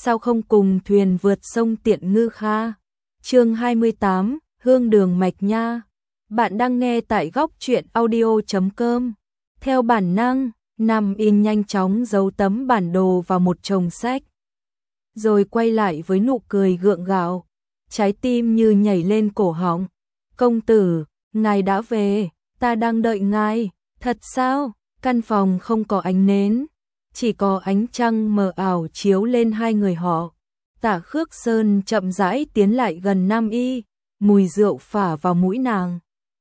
sao không cùng thuyền vượt sông Tiện Ngư Kha. Chương 28, Hương đường mạch nha. Bạn đang nghe tại góc truyện audio.com. Theo bản năng, Nam In nhanh chóng giấu tấm bản đồ vào một chồng sách, rồi quay lại với nụ cười gượng gạo, trái tim như nhảy lên cổ họng. Công tử, ngài đã về, ta đang đợi ngài. Thật sao? Căn phòng không có ánh nến, chỉ có ánh trăng mờ ảo chiếu lên hai người họ. Tạ Khước Sơn chậm rãi tiến lại gần Nam Y, mùi rượu phả vào mũi nàng.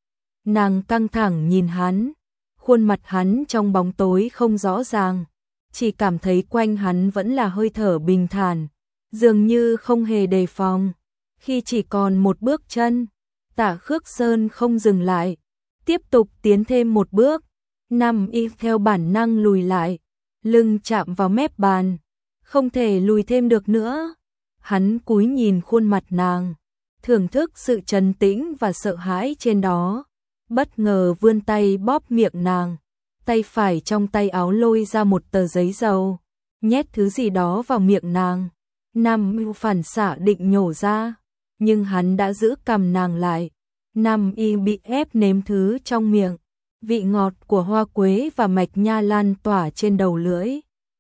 Nàng căng thẳng nhìn hắn, khuôn mặt hắn trong bóng tối không rõ ràng, chỉ cảm thấy quanh hắn vẫn là hơi thở bình thản, dường như không hề đề phòng. Khi chỉ còn một bước chân, Tạ Khước Sơn không dừng lại, tiếp tục tiến thêm một bước. Nam Y theo bản năng lùi lại, lưng chạm vào mép bàn, không thể lùi thêm được nữa. Hắn cúi nhìn khuôn mặt nàng, thưởng thức sự trấn tĩnh và sợ hãi trên đó, bất ngờ vươn tay bóp miệng nàng, tay phải trong tay áo lôi ra một tờ giấy dầu, nhét thứ gì đó vào miệng nàng. Nam Y phản xạ định nhổ ra, nhưng hắn đã giữ cằm nàng lại. Nam Y bị ép nếm thứ trong miệng, vị ngọt của hoa quế và mạch nha lan tỏa trên đầu lưỡi.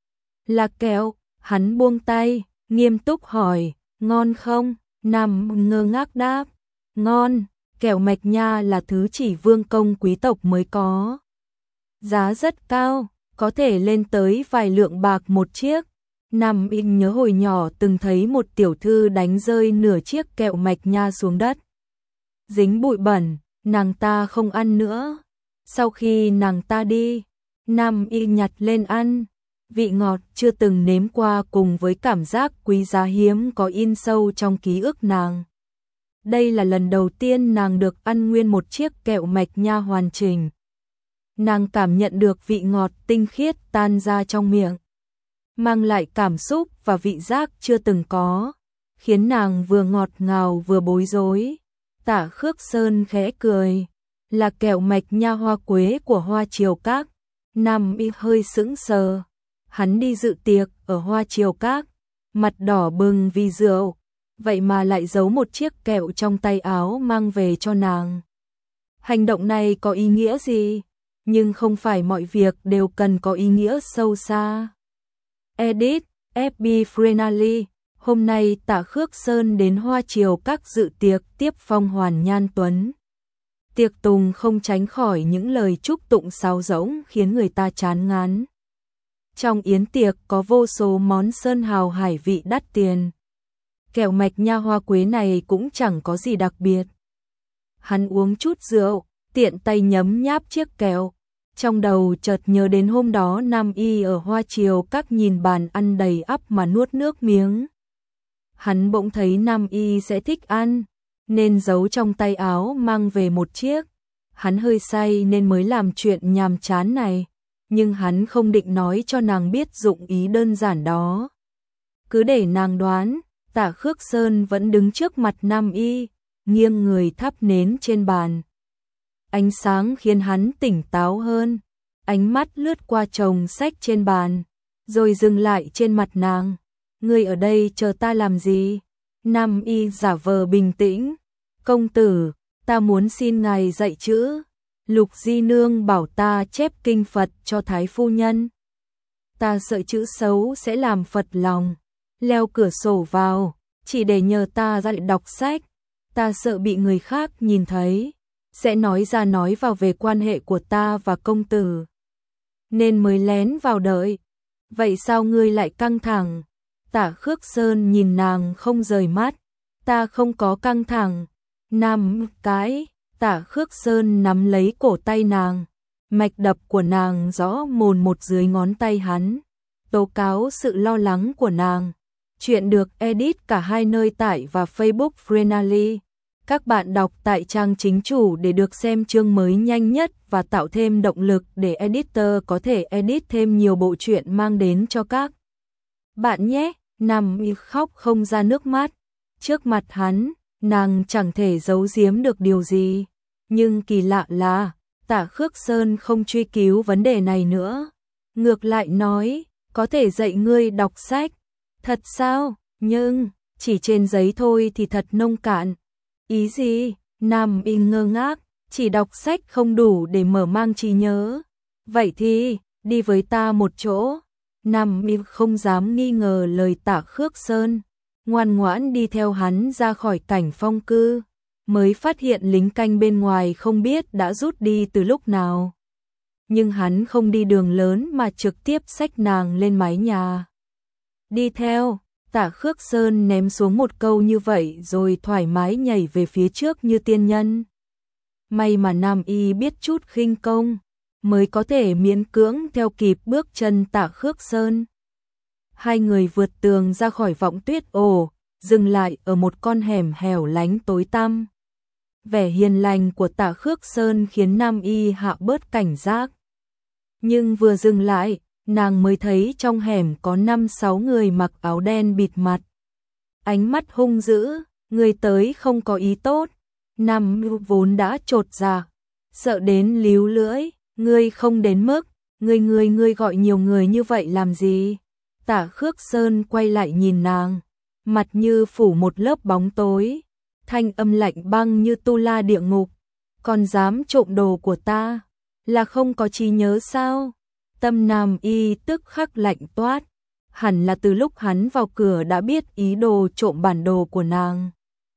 Là kẹo. Hắn buông tay, nghiêm túc hỏi, ngon không? Nam ngơ ngác đáp, ngon. Kẹo mạch nha là thứ chỉ vương công quý tộc mới có, giá rất cao, có thể lên tới vài lượng bạc một chiếc. Nam Y nhớ hồi nhỏ từng thấy một tiểu thư đánh rơi nửa chiếc kẹo mạch nha xuống đất, dính bụi bẩn, nàng ta không ăn nữa. Sau khi nàng ta đi, Nam Y nhặt lên ăn, vị ngọt chưa từng nếm qua cùng với cảm giác quý giá hiếm có in sâu trong ký ức nàng. Đây là lần đầu tiên nàng được ăn nguyên một chiếc kẹo mạch nha hoàn chỉnh. Nàng cảm nhận được vị ngọt tinh khiết tan ra trong miệng, mang lại cảm xúc và vị giác chưa từng có, khiến nàng vừa ngọt ngào vừa bối rối. Tạ Khước Sơn khẽ cười, là kẹo mạch nha hoa quế của Hoa Triều Các. Nam Y hơi sững sờ, hắn đi dự tiệc ở Hoa Triều Các, mặt đỏ bừng vì rượu, vậy mà lại giấu một chiếc kẹo trong tay áo mang về cho nàng. Hành động này có ý nghĩa gì? Nhưng không phải mọi việc đều cần có ý nghĩa sâu xa. Edit, FB Frenally. Hôm nay Tạ Khước Sơn đến Hoa Triều Các dự tiệc tiếp phong Hoàn Nhan Tuấn. Tiệc tùng không tránh khỏi những lời chúc tụng sáo rỗng khiến người ta chán ngán. Trong yến tiệc có vô số món sơn hào hải vị đắt tiền. Kẹo mạch nha hoa quế này cũng chẳng có gì đặc biệt. Hắn uống chút rượu, tiện tay nhấm nháp chiếc kẹo. Trong đầu chợt nhớ đến hôm đó Nam Y ở Hoa Triều Các nhìn bàn ăn đầy ắp mà nuốt nước miếng. Hắn bỗng thấy Nam Y sẽ thích ăn, nên giấu trong tay áo mang về một chiếc. Hắn hơi say nên mới làm chuyện nhàm chán này, nhưng hắn không định nói cho nàng biết dụng ý đơn giản đó. Cứ để nàng đoán. Tạ Khước Sơn vẫn đứng trước mặt Nam Y, nghiêng người thắp nến trên bàn. Ánh sáng khiến hắn tỉnh táo hơn, ánh mắt lướt qua chồng sách trên bàn, rồi dừng lại trên mặt nàng. Ngươi ở đây chờ ta làm gì? Nam Y giả vờ bình tĩnh. Công tử, ta muốn xin ngài dạy chữ. Lục Di Nương bảo ta chép kinh Phật cho Thái phu nhân. Ta sợ chữ xấu sẽ làm Phật lòng. Leo cửa sổ vào, chỉ để nhờ ta ra đọc sách. Ta sợ bị người khác nhìn thấy, sẽ nói ra nói vào về quan hệ của ta và công tử, nên mới lén vào đợi. Vậy sao ngươi lại căng thẳng? Tạ Khước Sơn nhìn nàng không rời mắt. Ta không có căng thẳng. Nam cái. Tạ Khước Sơn nắm lấy cổ tay nàng, mạch đập của nàng rõ mồn một dưới ngón tay hắn, tố cáo sự lo lắng của nàng. Chuyện được edit cả hai nơi tải và Facebook Frenally. Các bạn đọc tại trang chính chủ để được xem chương mới nhanh nhất và tạo thêm động lực để editor có thể edit thêm nhiều bộ truyện mang đến cho các bạn nhé. Nam Y khóc không ra nước mắt. Trước mặt hắn, nàng chẳng thể giấu giếm được điều gì. Nhưng kỳ lạ là, Tạ Khước Sơn không truy cứu vấn đề này nữa. Ngược lại nói, có thể dạy ngươi đọc sách. Thật sao? Nhưng, chỉ trên giấy thôi thì thật nông cạn. Ý gì? Nam Y ngơ ngác, chỉ đọc sách không đủ để mở mang trí nhớ. Vậy thì, đi với ta một chỗ. Nam Y không dám nghi ngờ lời Tạ Khước Sơn, ngoan ngoãn đi theo hắn ra khỏi cảnh phong cư, mới phát hiện lính canh bên ngoài không biết đã rút đi từ lúc nào. Nhưng hắn không đi đường lớn mà trực tiếp xách nàng lên mái nhà. Đi theo, Tạ Khước Sơn ném xuống một câu như vậy rồi thoải mái nhảy về phía trước như tiên nhân. May mà Nam Y biết chút khinh công, mới có thể miễn cưỡng theo kịp bước chân Tạ Khước Sơn. Hai người vượt tường ra khỏi Vọng Tuyết Ổ, dừng lại ở một con hẻm hẻo lánh tối tăm. Vẻ hiền lành của Tạ Khước Sơn khiến Nam Y hạ bớt cảnh giác. Nhưng vừa dừng lại, nàng mới thấy trong hẻm có 5-6 người mặc áo đen bịt mặt. Ánh mắt hung dữ, người tới không có ý tốt. Nam Y vốn đã chột dạ, sợ đến líu lưỡi, ngươi không đến mức, ngươi gọi nhiều người như vậy làm gì? Tạ Khước Sơn quay lại nhìn nàng, mặt như phủ một lớp bóng tối, thanh âm lạnh băng như tu la địa ngục. Còn dám trộm đồ của ta, là không có trí nhớ sao? Tâm Nam Y tức khắc lạnh toát, hẳn là từ lúc hắn vào cửa đã biết ý đồ trộm bản đồ của nàng.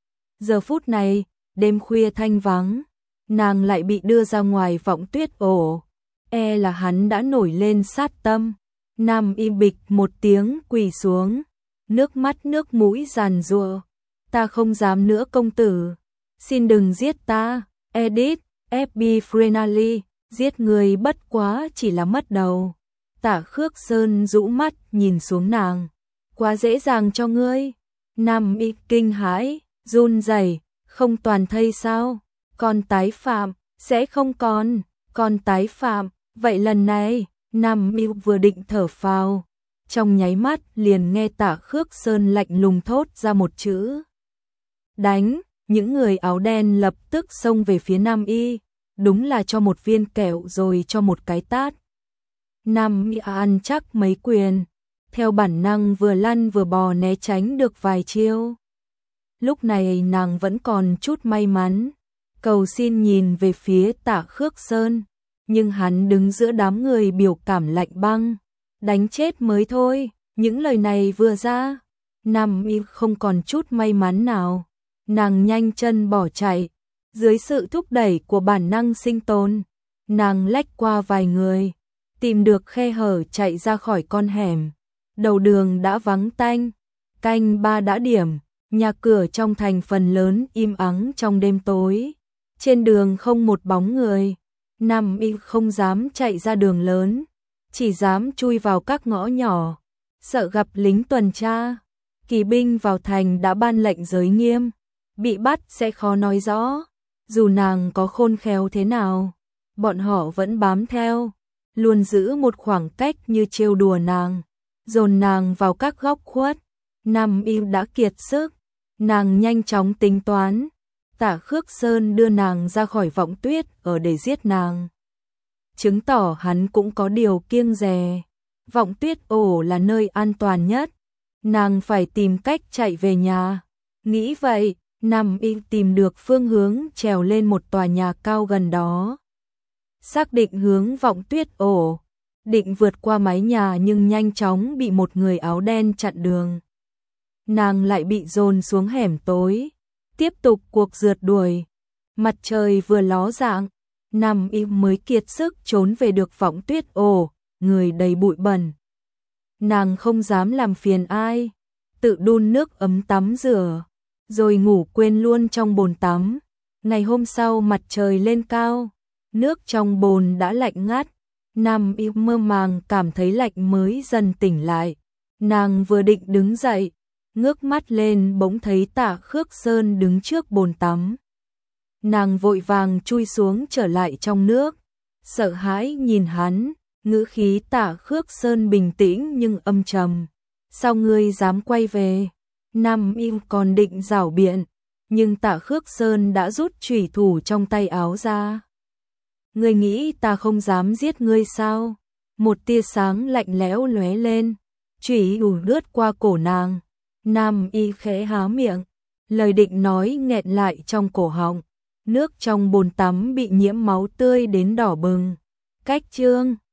Giờ phút này, đêm khuya thanh vắng, nàng lại bị đưa ra ngoài Vọng Tuyết Ổ, e là hắn đã nổi lên sát tâm. Nam Y bịch một tiếng quỳ xuống, nước mắt nước mũi giàn giụa. Ta không dám nữa công tử, xin đừng giết ta. Edit, FB Frenally, giết người bất quá chỉ là mất đầu. Tạ Khước Sơn rũ mắt nhìn xuống nàng, quá dễ dàng cho ngươi. Nam Y kinh hãi, run rẩy, không toàn thây sao? Còn tái phạm, sẽ không còn tái phạm, vậy lần này, Nam Y vừa định thở phào, trong nháy mắt liền nghe Tạ Khước Sơn lạnh lùng thốt ra một chữ. Đánh, những người áo đen lập tức xông về phía Nam Y, đúng là cho một viên kẹo rồi cho một cái tát. Nam Y ăn chắc mấy quyền, theo bản năng vừa lăn vừa bò né tránh được vài chiêu. Lúc này nàng vẫn còn chút may mắn, cầu xin nhìn về phía Tạ Khước Sơn, nhưng hắn đứng giữa đám người biểu cảm lạnh băng, đánh chết mới thôi. Những lời này vừa ra, Nam Y không còn chút may mắn nào, nàng nhanh chân bỏ chạy. Dưới sự thúc đẩy của bản năng sinh tồn, nàng lách qua vài người, tìm được khe hở chạy ra khỏi con hẻm. Đầu đường đã vắng tanh, canh 3 đã điểm, nhà cửa trong thành phần lớn im ắng trong đêm tối. Trên đường không một bóng người, Nam Y không dám chạy ra đường lớn, chỉ dám chui vào các ngõ nhỏ, sợ gặp lính tuần tra. Kỳ binh vào thành đã ban lệnh giới nghiêm, bị bắt sẽ khó nói rõ. Dù nàng có khôn khéo thế nào, bọn họ vẫn bám theo, luôn giữ một khoảng cách như trêu đùa nàng, dồn nàng vào các góc khuất. Nam Y đã kiệt sức, nàng nhanh chóng tính toán. Tạ Khước Sơn đưa nàng ra khỏi Vọng Tuyết ở để giết nàng, chứng tỏ hắn cũng có điều kiêng dè. Vọng Tuyết Ổ là nơi an toàn nhất, nàng phải tìm cách chạy về nhà. Nghĩ vậy, Nam Y tìm được phương hướng trèo lên một tòa nhà cao gần đó. Xác định hướng Vọng Tuyết Ổ, định vượt qua mái nhà nhưng nhanh chóng bị một người áo đen chặn đường. Nàng lại bị dồn xuống hẻm tối, tiếp tục cuộc rượt đuổi. Mặt trời vừa ló dạng, Nam Y mới kiệt sức trốn về được Vọng Tuyết Ổ, người đầy bụi bẩn. Nàng không dám làm phiền ai, tự đun nước ấm tắm rửa, rồi ngủ quên luôn trong bồn tắm. Ngày hôm sau mặt trời lên cao, nước trong bồn đã lạnh ngắt. Nam Y mơ màng cảm thấy lạnh mới dần tỉnh lại. Nàng vừa định đứng dậy, ngước mắt lên bỗng thấy Tạ Khước Sơn đứng trước bồn tắm. Nàng vội vàng chui xuống trở lại trong nước, sợ hãi nhìn hắn, ngữ khí Tạ Khước Sơn bình tĩnh nhưng âm trầm. Sao ngươi dám quay về? Nam Y còn định giảo biện, nhưng Tạ Khước Sơn đã rút chủy thủ trong tay áo ra. Ngươi nghĩ ta không dám giết ngươi sao? Một tia sáng lạnh lẽo lóe lên, chủy lướt qua cổ nàng. Nam Y khẽ há miệng, lời định nói nghẹn lại trong cổ họng. Nước trong bồn tắm bị nhiễm máu tươi đến đỏ bừng. Cách chương